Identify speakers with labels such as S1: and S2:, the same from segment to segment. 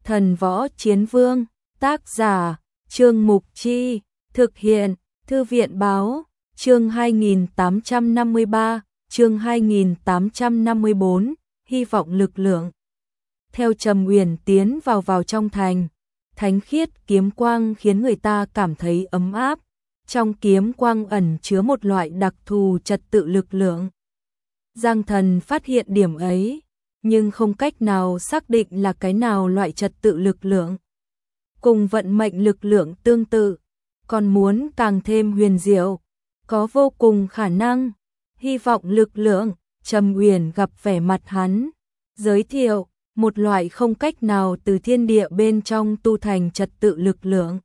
S1: Thần Võ Chiến Vương, tác giả, Trương Mục Chi, thực hiện, Thư viện Báo, chương 2853, chương 2854, hy vọng lực lượng. Theo Trầm Uyển tiến vào trong thành, thánh khiết kiếm quang khiến người ta cảm thấy ấm áp, trong kiếm quang ẩn chứa một loại đặc thù trật tự lực lượng. Giang Thần phát hiện điểm ấy, nhưng không cách nào xác định là cái nào loại trật tự lực lượng. Cùng vận mệnh lực lượng tương tự, còn muốn càng thêm huyền diệu, có vô cùng khả năng, hy vọng lực lượng. Trầm Uyển gặp vẻ mặt hắn, giới thiệu một loại không cách nào từ thiên địa bên trong tu thành trật tự lực lượng.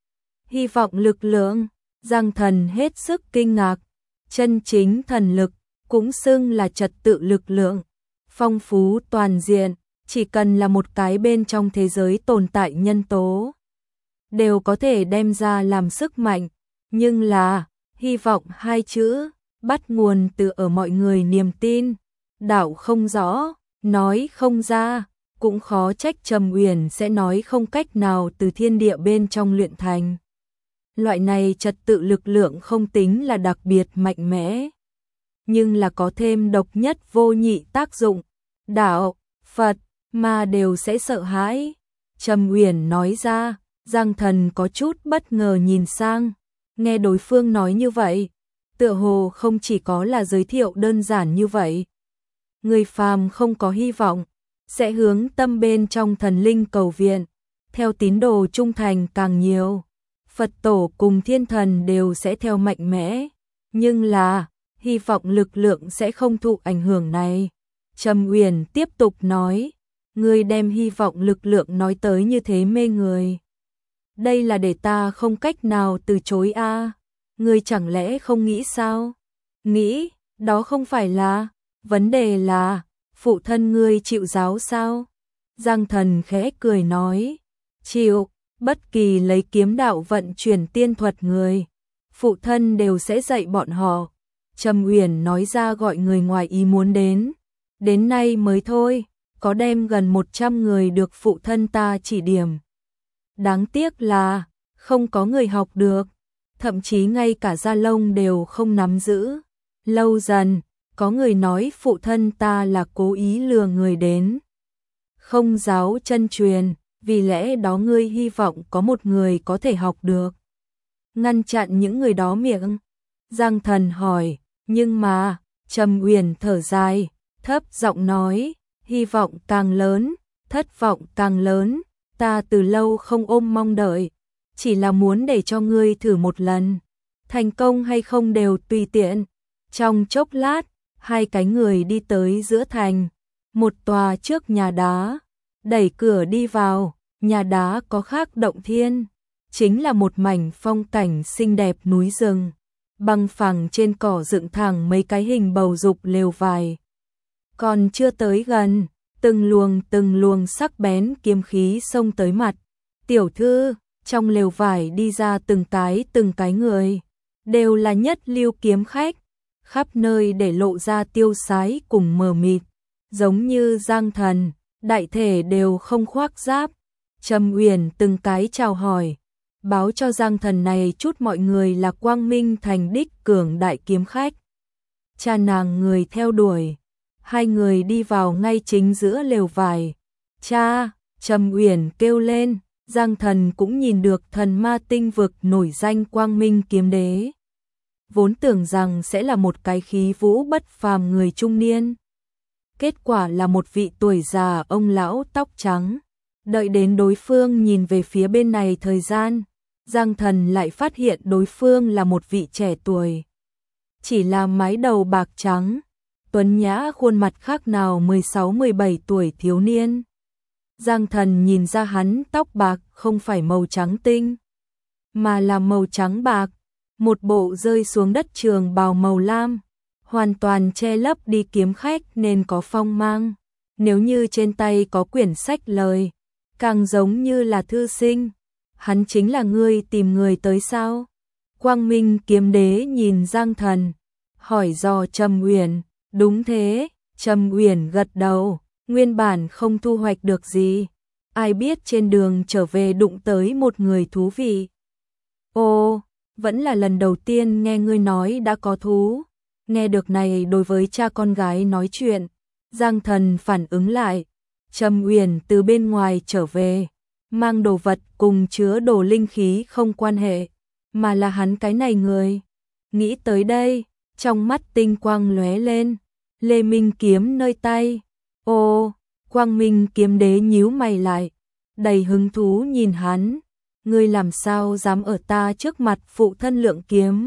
S1: Hy vọng lực lượng, Giang Thần hết sức kinh ngạc, chân chính thần lực, cũng xưng là trật tự lực lượng, phong phú toàn diện, chỉ cần là một cái bên trong thế giới tồn tại nhân tố, đều có thể đem ra làm sức mạnh, nhưng là, hy vọng hai chữ, bắt nguồn từ ở mọi người niềm tin, đạo không rõ, nói không ra, cũng khó trách Trầm Uyển sẽ nói không cách nào từ thiên địa bên trong luyện thành. Loại này trật tự lực lượng không tính là đặc biệt mạnh mẽ, nhưng là có thêm độc nhất vô nhị tác dụng, đạo, Phật, mà đều sẽ sợ hãi. Trầm Uyển nói ra, Giang Thần có chút bất ngờ nhìn sang, nghe đối phương nói như vậy, tựa hồ không chỉ có là giới thiệu đơn giản như vậy. Người phàm không có hy vọng, sẽ hướng tâm bên trong thần linh cầu viện, theo tín đồ trung thành càng nhiều, Phật tổ cùng thiên thần đều sẽ theo mạnh mẽ, nhưng là, hy vọng lực lượng sẽ không thụ ảnh hưởng này. Trầm Uyển tiếp tục nói, ngươi đem hy vọng lực lượng nói tới như thế mê người. Đây là để ta không cách nào từ chối a. Ngươi chẳng lẽ không nghĩ sao? Nghĩ, đó không phải là, vấn đề là, phụ thân ngươi chịu giáo sao? Giang Thần khẽ cười nói, chịu, bất kỳ lấy kiếm đạo vận chuyển tiên thuật người, phụ thân đều sẽ dạy bọn họ. Trầm Uyển nói ra gọi người ngoài ý muốn đến nay mới thôi, có đem gần 100 người được phụ thân ta chỉ điểm. Đáng tiếc là, không có người học được, thậm chí ngay cả Gia Long đều không nắm giữ. Lâu dần, có người nói phụ thân ta là cố ý lừa người đến. Không giáo chân truyền, vì lẽ đó ngươi hy vọng có một người có thể học được. Ngăn chặn những người đó miệng. Giang Thần hỏi, nhưng mà, Trầm Uyển thở dài, thấp giọng nói, hy vọng càng lớn, thất vọng càng lớn, ta từ lâu không ôm mong đợi, chỉ là muốn để cho ngươi thử một lần, thành công hay không đều tùy tiện. Trong chốc lát, hai cái người đi tới giữa thành, một tòa trước nhà đá, đẩy cửa đi vào, nhà đá có khác động thiên, chính là một mảnh phong cảnh xinh đẹp núi rừng, bằng phẳng trên cỏ dựng thẳng mấy cái hình bầu dục lều vải. Còn chưa tới gần, từng luồng sắc bén kiếm khí xông tới mặt. Tiểu thư, trong lều vải đi ra từng cái người, đều là nhất lưu kiếm khách, khắp nơi để lộ ra tiêu sái cùng mờ mịt, giống như Giang Thần, đại thể đều không khoác giáp. Trầm Uyển từng cái chào hỏi, báo cho Giang Thần này chút mọi người là Quang Minh Thành đích cường đại kiếm khách. Cha nàng người theo đuổi, hai người đi vào ngay chính giữa lều vải. Cha, Trầm Uyển kêu lên, Giang Thần cũng nhìn được thần ma tinh vực nổi danh Quang Minh kiếm đế. Vốn tưởng rằng sẽ là một cái khí vũ bất phàm người trung niên. Kết quả là một vị tuổi già ông lão tóc trắng. Đợi đến đối phương nhìn về phía bên này thời gian, Giang Thần lại phát hiện đối phương là một vị trẻ tuổi. Chỉ là mái đầu bạc trắng, tuấn nhã khuôn mặt khác nào 16-17 tuổi thiếu niên. Giang Thần nhìn ra hắn tóc bạc không phải màu trắng tinh, mà là màu trắng bạc, một bộ rơi xuống đất trường bào màu lam, hoàn toàn che lấp đi kiếm khách nên có phong mang. Nếu như trên tay có quyển sách lời, càng giống như là thư sinh. Hắn chính là ngươi tìm người tới sao? Quang Minh kiếm đế nhìn Giang Thần, hỏi dò Trầm Uyển. Đúng thế, Trầm Uyển gật đầu, nguyên bản không thu hoạch được gì, ai biết trên đường trở về đụng tới một người thú vị. Ồ, vẫn là lần đầu tiên nghe ngươi nói đã có thú. Nghe được này đối với cha con gái nói chuyện, Giang Thần phản ứng lại. Trầm Uyển từ bên ngoài trở về, mang đồ vật cùng chứa đồ linh khí không quan hệ, mà là hắn cái này người. Nghĩ tới đây, trong mắt tinh quang lóe lên, Lê Minh kiếm nơi tay. Ô, Quang Minh kiếm đế nhíu mày lại, đầy hứng thú nhìn hắn. Ngươi làm sao dám ở ta trước mặt phụ thân lượng kiếm?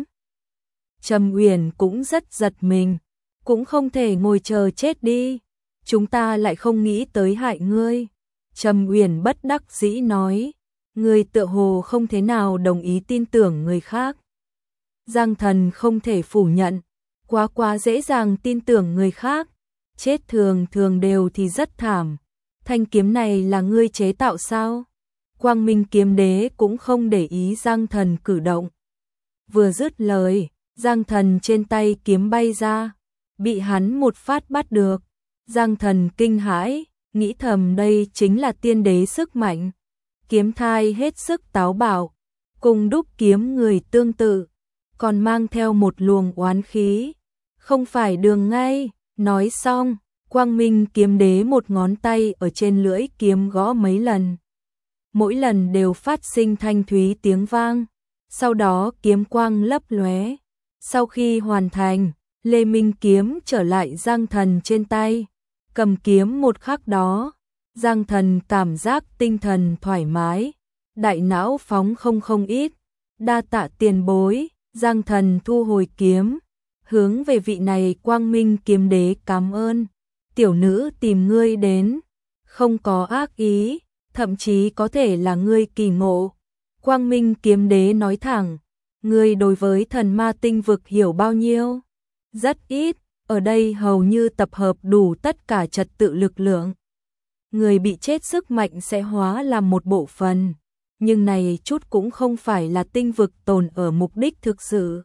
S1: Trầm Uyển cũng rất giật mình, cũng không thể ngồi chờ chết đi. Chúng ta lại không nghĩ tới hại ngươi. Trầm Uyển bất đắc dĩ nói, ngươi tựa hồ không thế nào đồng ý tin tưởng người khác. Giang Thần không thể phủ nhận, quá dễ dàng tin tưởng người khác, chết thường thường đều thì rất thảm. Thanh kiếm này là ngươi chế tạo sao? Quang Minh kiếm đế cũng không để ý Giang Thần cử động. Vừa dứt lời, Giang Thần trên tay kiếm bay ra, bị hắn một phát bắt được. Giang Thần kinh hãi, nghĩ thầm đây chính là tiên đế sức mạnh. Kiếm thai hết sức táo bạo, cùng đúc kiếm người tương tự, còn mang theo một luồng oán khí. Không phải đường ngay, nói xong, Quang Minh kiếm đế một ngón tay ở trên lưỡi kiếm gõ mấy lần. Mỗi lần đều phát sinh thanh thúy tiếng vang, sau đó kiếm quang lấp lóe. Sau khi hoàn thành, Lê Minh kiếm trở lại Giang Thần trên tay. Cầm kiếm một khắc đó, Giang Thần cảm giác tinh thần thoải mái, đại não phóng không ít. Đa tạ tiền bối. Giang Thần thu hồi kiếm, hướng về vị này Quang Minh kiếm đế cảm ơn. Tiểu nữ tìm ngươi đến, không có ác ý, thậm chí có thể là ngươi kỳ ngộ. Quang Minh kiếm đế nói thẳng, ngươi đối với thần ma tinh vực hiểu bao nhiêu? Rất ít, ở đây hầu như tập hợp đủ tất cả trật tự lực lượng. Người bị chết sức mạnh sẽ hóa làm một bộ phận, nhưng này chút cũng không phải là tinh vực tồn ở mục đích thực sự.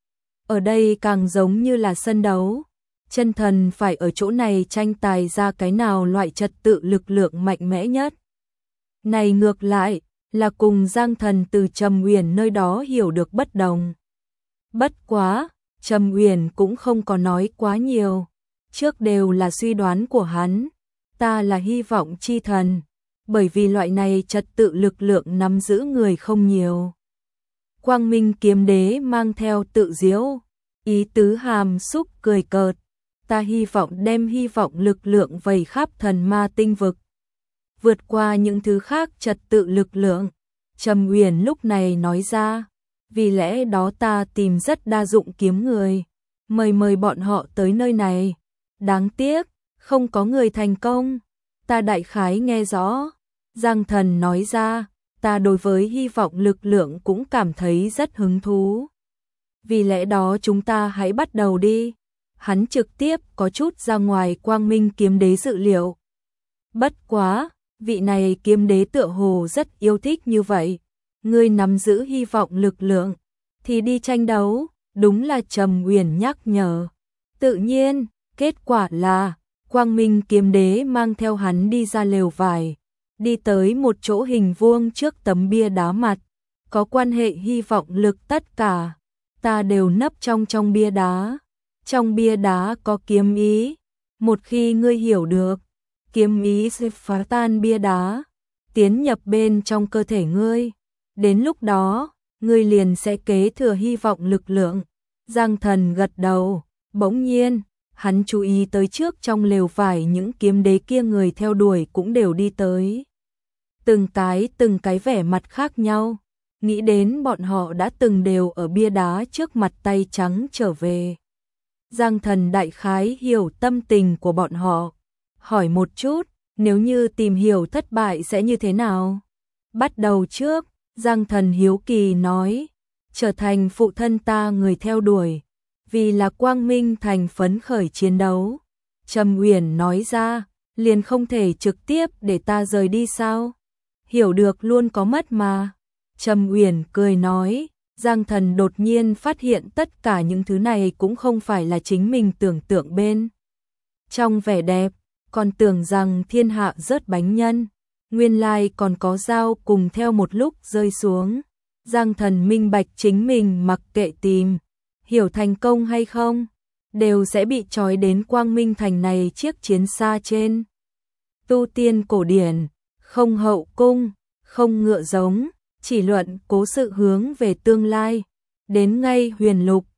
S1: Ở đây càng giống như là sân đấu, chân thần phải ở chỗ này tranh tài ra cái nào loại trật tự lực lượng mạnh mẽ nhất. Này ngược lại, là cùng Giang Thần từ Trầm Uyển nơi đó hiểu được bất đồng. Bất quá, Trầm Uyển cũng không có nói quá nhiều, trước đều là suy đoán của hắn, ta là hy vọng chi thần, bởi vì loại này trật tự lực lượng nắm giữ người không nhiều. Quang Minh kiếm đế mang theo tự diễu, ý tứ hàm xúc cười cợt, ta hy vọng đem hy vọng lực lượng vây khắp thần ma tinh vực, vượt qua những thứ khác trật tự lực lượng. Trầm Uyển lúc này nói ra, vì lẽ đó ta tìm rất đa dụng kiếm người, mời bọn họ tới nơi này. Đáng tiếc, không có người thành công. Ta đại khái nghe rõ. Giang Thần nói ra, ta đối với hy vọng lực lượng cũng cảm thấy rất hứng thú. Vì lẽ đó chúng ta hãy bắt đầu đi. Hắn trực tiếp có chút ra ngoài Quang Minh kiếm đế dự liệu. Bất quá, vị này kiếm đế tựa hồ rất yêu thích như vậy. Ngươi nắm giữ hy vọng lực lượng, thì đi tranh đấu, đúng là Trầm Uyển nhắc nhở. Tự nhiên, kết quả là, Quang Minh kiếm đế mang theo hắn đi ra lều vải, đi tới một chỗ hình vuông trước tấm bia đá mặt, có quan hệ hy vọng lực tất cả, ta đều nấp trong bia đá. Trong bia đá có kiếm ý, một khi ngươi hiểu được, kiếm ý sẽ phá tan bia đá, tiến nhập bên trong cơ thể ngươi. Đến lúc đó, ngươi liền sẽ kế thừa hy vọng lực lượng. Giang Thần gật đầu, bỗng nhiên, hắn chú ý tới trước trong lều vải những kiếm đế kia người theo đuổi cũng đều đi tới. Từng cái vẻ mặt khác nhau, nghĩ đến bọn họ đã từng đều ở bia đá trước mặt tay trắng trở về. Giang Thần đại khái hiểu tâm tình của bọn họ, hỏi một chút, nếu như tìm hiểu thất bại sẽ như thế nào? Bắt đầu trước, Giang Thần hiếu kỳ nói, trở thành phụ thân ta người theo đuổi, vì là quang minh thành phấn khởi chiến đấu. Trầm Uyển nói ra, liền không thể trực tiếp để ta rời đi sao? Hiểu được luôn có mất mà. Trầm Uyển cười nói, Giang Thần đột nhiên phát hiện tất cả những thứ này cũng không phải là chính mình tưởng tượng bên. Trong vẻ đẹp, còn tưởng rằng thiên hạ rớt bánh nhân. nguyên lai còn có dao cùng theo một lúc rơi xuống. Giang Thần minh bạch chính mình mặc kệ tìm hiểu thành công hay không, đều sẽ bị trói đến Quang Minh Thành này chiếc chiến xa trên. Tu tiên cổ điển, không hậu cung, không ngựa giống, chỉ luận cố sự hướng về tương lai. Đến ngay Huyền Lục,